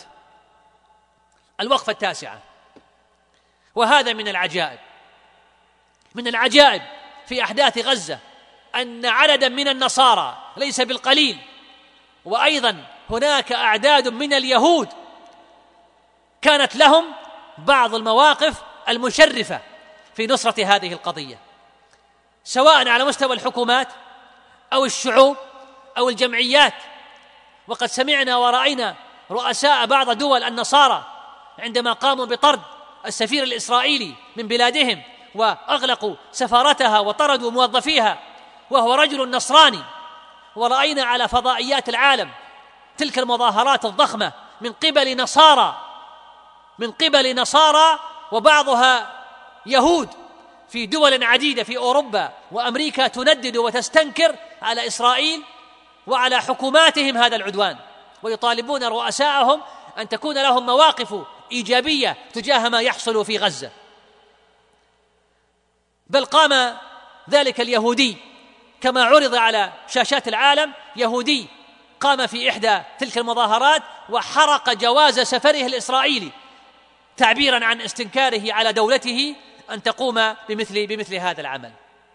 الوقفة التاسعة: وهذا من العجائب من العجائب في أحداث غزة أن عددا من النصارى ليس بالقليل، وأيضا هناك أعداد من اليهود كانت لهم بعض المواقف المشرفة في نصرة هذه القضية، سواء على مستوى الحكومات أو الشعوب أو الجمعيات. وقد سمعنا ورأينا رؤساء بعض دول النصارى عندما قاموا بطرد السفير الإسرائيلي من بلادهم وأغلقوا سفارتها وطردوا موظفيها وهو رجل نصراني. ورأينا على فضائيات العالم تلك المظاهرات الضخمة من قبل نصارى من قبل نصارى وبعضها يهود في دول عديدة في أوروبا وأمريكا تندد وتستنكر على إسرائيل وعلى حكوماتهم هذا العدوان، ويطالبون رؤساءهم أن تكون لهم مواقف إيجابية تجاه ما يحصل في غزة. بل قام ذلك اليهودي كما عرض على شاشات العالم، يهودي قام في إحدى تلك المظاهرات وحرق جواز سفره الإسرائيلي تعبيراً عن استنكاره على دولته أن تقوم بمثل, بمثل هذا العمل.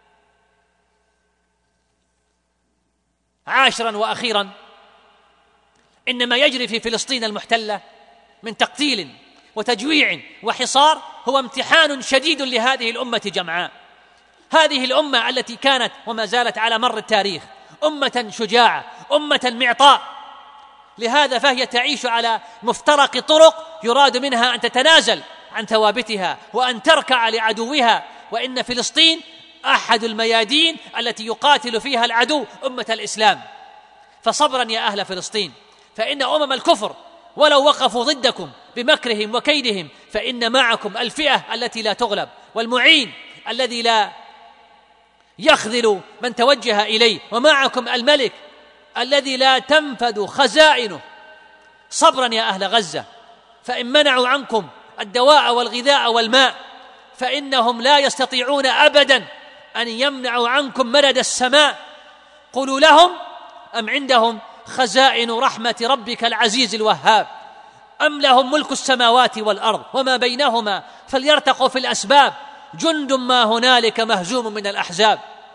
عاشراً وأخيراً، إن ما يجري في فلسطين المحتلة من تقتيل وتجويع وحصار هو امتحان شديد لهذه الأمة جمعاء، هذه الأمة التي كانت وما زالت على مر التاريخ أمة شجاعة، أمة معطاء. لهذا فهي تعيش على مفترق طرق يراد منها أن تتنازل عن ثوابتها وأن تركع لعدوها. وإن فلسطين أحد الميادين التي يقاتل فيها العدو أمة الإسلام. فصبرا يا أهل فلسطين، فإن أمم الكفر ولو وقفوا ضدكم بمكرهم وكيدهم فإن معكم الفئة التي لا تغلب، والمعين الذي لا يخذل من توجه إليه، ومعكم الملك الذي لا تنفذ خزائنه. صبرا يا أهل غزة، فإن منعوا عنكم الدواء والغذاء والماء، فإنهم لا يستطيعون أبدا أن يمنعوا عنكم مدد السماء. قولوا لهم: أم عندهم خزائن رحمة ربك العزيز الوهاب، أم لهم ملك السماوات والأرض وما بينهما فليرتقوا في الأسباب، جند ما هنالك مهزوم من الأحزاب.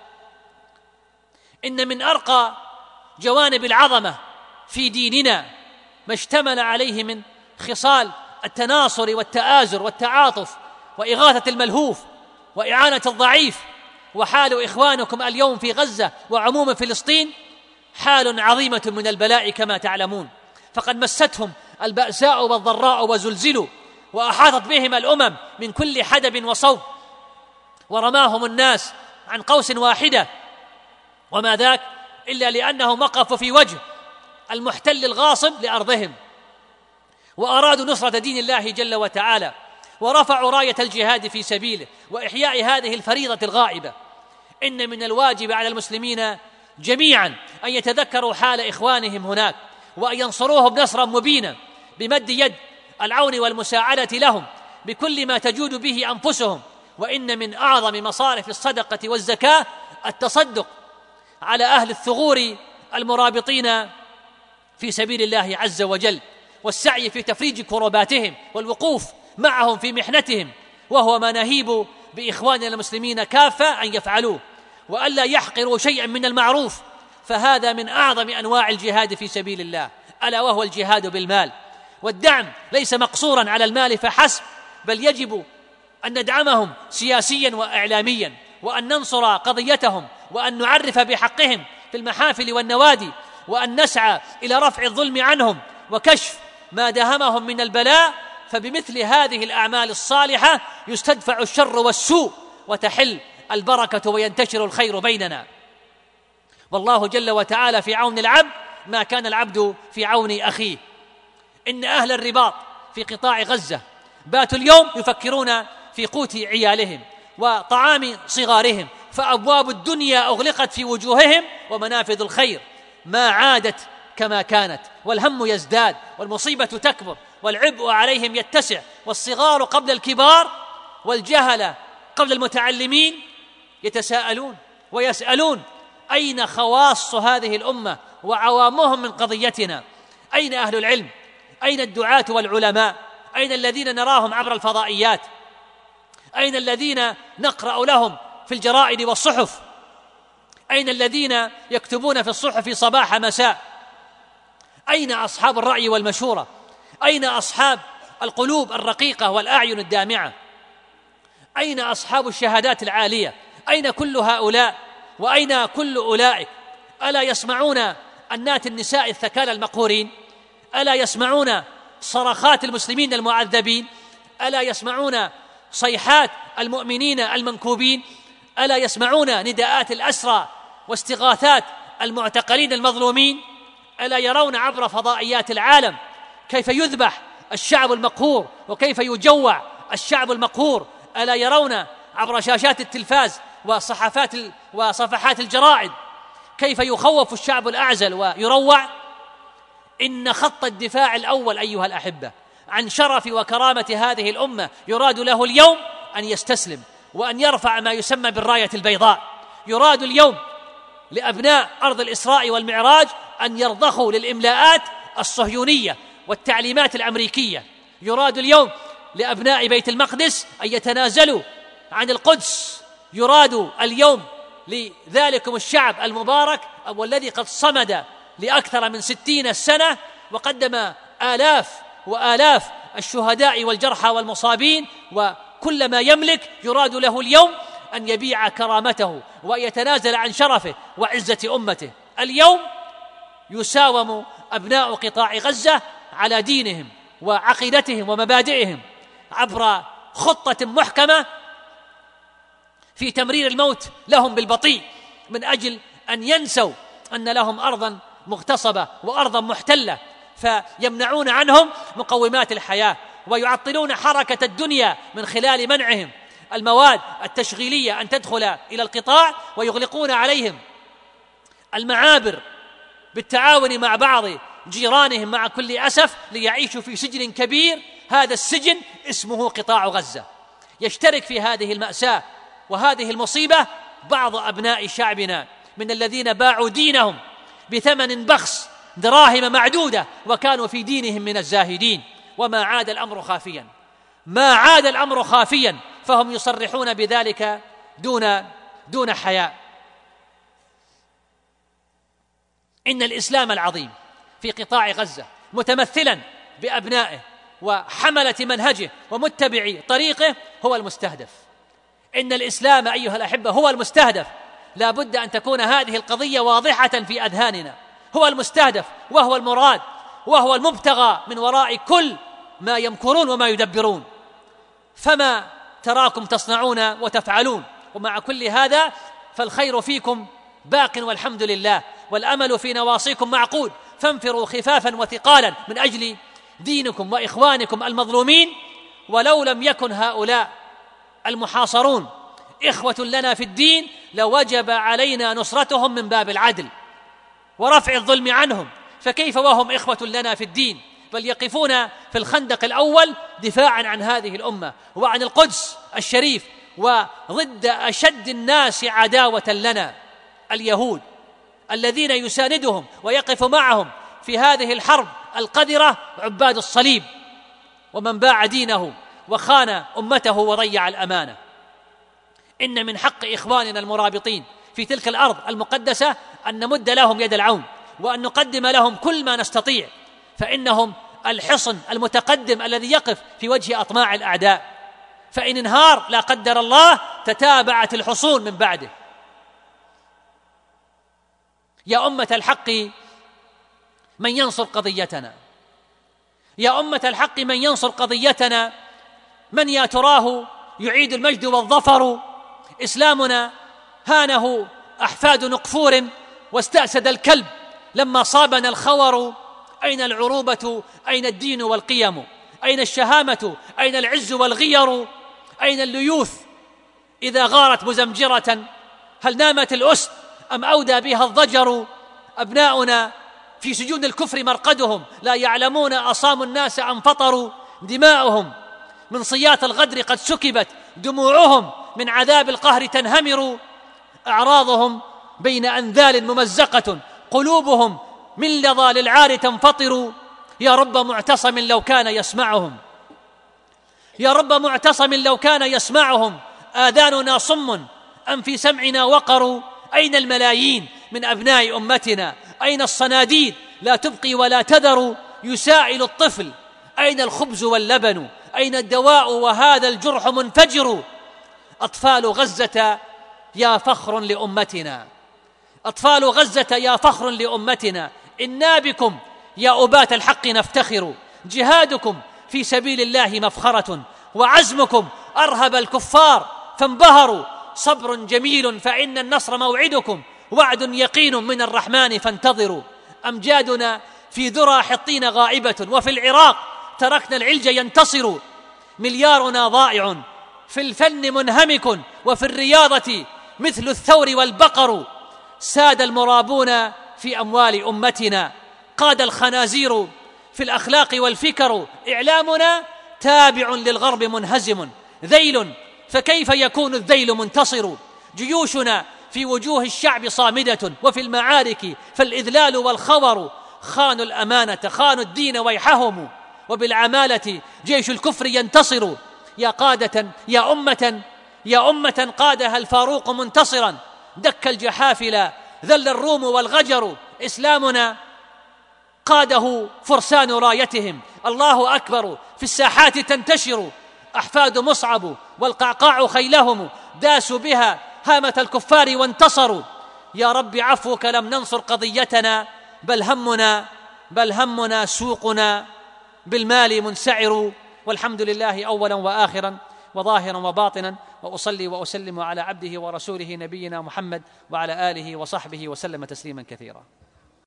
إن من أرقى جوانب العظمة في ديننا ما اشتمل عليه من خصال التناصر والتآزر والتعاطف وإغاثة الملهوف وإعانة الضعيف. وحال إخوانكم اليوم في غزة وعموم فلسطين حال عظيمة من البلاء كما تعلمون، فقد مستهم البأساء والضراء وزلزلوا، وأحاطت بهم الأمم من كل حدب وصوب، ورماهم الناس عن قوس واحدة، وما ذاك إلا لأنهم وقفوا في وجه المحتل الغاصب لأرضهم، وأرادوا نصرة دين الله جل وتعالى، ورفعوا راية الجهاد في سبيله وإحياء هذه الفريضة الغائبة. إن من الواجب على المسلمين جميعا أن يتذكروا حال إخوانهم هناك، وأن ينصروهم نصرا مبينا بمد يد العون والمساعدة لهم بكل ما تجود به أنفسهم. وإن من أعظم مصارف الصدقة والزكاة التصدق على أهل الثغور المرابطين في سبيل الله عز وجل، والسعي في تفريج كرباتهم والوقوف معهم في محنتهم، وهو ما نهيب بإخواننا المسلمين كافة أن يفعلوه، وألا يحقروا شيئا من المعروف، فهذا من أعظم أنواع الجهاد في سبيل الله، ألا وهو الجهاد بالمال. والدعم ليس مقصورا على المال فحسب، بل يجب أن ندعمهم سياسيا وإعلاميا، وأن ننصر قضيتهم، وأن نعرف بحقهم في المحافل والنوادي، وأن نسعى إلى رفع الظلم عنهم وكشف ما داهمهم من البلاء. فبمثل هذه الأعمال الصالحة يستدفع الشر والسوء، وتحل البركة وينتشر الخير بيننا. والله جل وتعالى في عون العبد ما كان العبد في عون أخيه. إن أهل الرباط في قطاع غزة باتوا اليوم يفكرون في قوت عيالهم وطعام صغارهم، فأبواب الدنيا أغلقت في وجوههم، ومنافذ الخير ما عادت كما كانت، والهم يزداد، والمصيبة تكبر، والعبء عليهم يتسع، والصغار قبل الكبار والجهل قبل المتعلمين يتساءلون ويسألون: أين خواص هذه الأمة وعوامهم من قضيتنا؟ أين أهل العلم؟ أين الدعاة والعلماء؟ أين الذين نراهم عبر الفضائيات؟ أين الذين نقرأ لهم في الجرائد والصحف؟ أين الذين يكتبون في الصحف صباح مساء؟ أين أصحاب الرأي والمشورة؟ أين أصحاب القلوب الرقيقة والأعين الدامعة؟ أين أصحاب الشهادات العالية؟ أين كل هؤلاء؟ وأين كل أولئك؟ ألا يسمعون أنات النساء الثكال المقهورين؟ ألا يسمعون صرخات المسلمين المعذبين؟ ألا يسمعون صيحات المؤمنين المنكوبين؟ ألا يسمعون نداءات الأسرى واستغاثات المعتقلين المظلومين؟ ألا يرون عبر فضائيات العالم كيف يذبح الشعب المقهور وكيف يجوع الشعب المقهور؟ ألا يرون عبر شاشات التلفاز وصحفات وصفحات الجرائد كيف يخوف الشعب الأعزل ويروع؟ إن خط الدفاع الأول أيها الأحبة عن شرف وكرامة هذه الأمة يراد له اليوم أن يستسلم وأن يرفع ما يسمى بالراية البيضاء. يراد اليوم لأبناء أرض الإسراء والمعراج أن يرضخوا للإملاءات الصهيونية والتعليمات الأمريكية. يراد اليوم لأبناء بيت المقدس أن يتنازلوا عن القدس. يراد اليوم لذلكم الشعب المبارك والذي قد صمد لأكثر من ستين سنة وقدم آلاف وآلاف الشهداء والجرحى والمصابين وكل ما يملك، يراد له اليوم أن يبيع كرامته وأن يتنازل عن شرفه وعزة أمته. اليوم يساوم أبناء قطاع غزة على دينهم وعقيدتهم ومبادئهم عبر خطة محكمة في تمرير الموت لهم بالبطيء، من أجل أن ينسوا أن لهم أرضا مغتصبة وأرضا محتلة، فيمنعون عنهم مقومات الحياة ويعطلون حركة الدنيا من خلال منعهم المواد التشغيلية أن تدخل إلى القطاع، ويغلقون عليهم المعابر بالتعاون مع بعض جيرانهم مع كل أسف ليعيشوا في سجن كبير هذا السجن اسمه قطاع غزة. يشترك في هذه المأساة وهذه المصيبة بعض أبناء شعبنا من الذين باعوا دينهم بثمن بخس، دراهم معدودة، وكانوا في دينهم من الزاهدين، وما عاد الأمر خافيا، ما عاد الأمر خافيا، فهم يصرحون بذلك دون دون حياء. إن الإسلام العظيم في قطاع غزة متمثلا بأبنائه وحملة منهجه ومتبعي طريقه هو المستهدف. إن الإسلام أيها الأحبة هو المستهدف، لا بد أن تكون هذه القضية واضحة في أذهاننا. هو المستهدف وهو المراد وهو المبتغى من وراء كل ما يمكرون وما يدبرون. فما تراكم تصنعون وتفعلون، ومع كل هذا فالخير فيكم باق والحمد لله، والأمل في نواصيكم معقود، فانفروا خفافا وثقالا من أجل دينكم وإخوانكم المظلومين. ولو لم يكن هؤلاء المحاصرون إخوة لنا في الدين لوجب علينا نصرتهم من باب العدل ورفع الظلم عنهم، فكيف وهم إخوة لنا في الدين؟ بل يقفون في الخندق الأول دفاعا عن هذه الأمة وعن القدس الشريف، وضد أشد الناس عداوة لنا اليهود الذين يساندهم ويقف معهم في هذه الحرب القذرة عباد الصليب، ومن باع دينه وخان أمته وضيع الأمانة. إن من حق إخواننا المرابطين في تلك الأرض المقدسة أن نمد لهم يد العون وأن نقدم لهم كل ما نستطيع، فإنهم الحصن المتقدم الذي يقف في وجه أطماع الأعداء، فإن انهار لا قدر الله تتابعت الحصون من بعده. يا أمة الحق من ينصر قضيتنا، يا أمة الحق من ينصر قضيتنا، من يا تراه يعيد المجد والظفر. إسلامنا هانه أحفاد نقفور واستأسد الكلب لما صابنا الخور. أين العروبة؟ أين الدين والقيم؟ أين الشهامة؟ أين العز والغير؟ أين الليوث إذا غارت مزمجرة؟ هل نامت الأسد أم أودى بها الضجر؟ أبناؤنا في سجون الكفر مرقدهم، لا يعلمون أصاموا الناس أم فطروا. دماؤهم من صياط الغدر قد سكبت، دموعهم من عذاب القهر تنهمر. أعراضهم بين أنذال ممزقة، قلوبهم من لظى للعار تنفطر. يا رب معتصم لو كان يسمعهم، يا رب معتصم لو كان يسمعهم. آذاننا صم أم في سمعنا وقر؟ أين الملايين من أبناء أمتنا؟ أين الصناديد لا تبقي ولا تذر؟ يسائل الطفل أين الخبز واللبن؟ أين الدواء وهذا الجرح منفجر؟ أطفال غزة يا فخر لأمتنا، أطفال غزة يا فخر لأمتنا. إنا بكم يا أبات الحق نفتخر، جهادكم في سبيل الله مفخرة، وعزمكم أرهب الكفار فانبهروا. صبر جميل فإن النصر موعدكم، وعد يقين من الرحمن فانتظروا. أمجادنا في ذرى حطين غائبة، وفي العراق تركنا العلج ينتصر. مليارنا ضائع في الفن منهمك، وفي الرياضة مثل الثور والبقر. ساد المرابون في أموال أمتنا، قاد الخنازير في الأخلاق والفكر. إعلامنا تابع للغرب منهزم ذيل، فكيف يكون الذيل منتصر؟ جيوشنا في وجوه الشعب صامدة، وفي المعارك فالإذلال والخور. خانوا الأمانة خانوا الدين ويحهم، وبالعمالة جيش الكفر ينتصر. يا قادة يا أمة يا أمة قادها الفاروق منتصرا، دك الجحافل ذل الروم والغجر. إسلامنا قاده فرسان رايتهم، الله أكبر في الساحات تنتشر. أحفاد مصعب والقعقاع خيلهم، داسوا بها هامة الكفار وانتصروا. يا رب عفوك لم ننصر قضيتنا، بل همنا بل همنا سوقنا بالمال منسعر. والحمد لله أولا وآخرا وظاهرا وباطنا، وأصلي وأسلم على عبده ورسوله نبينا محمد وعلى آله وصحبه وسلم تسليما كثيرا.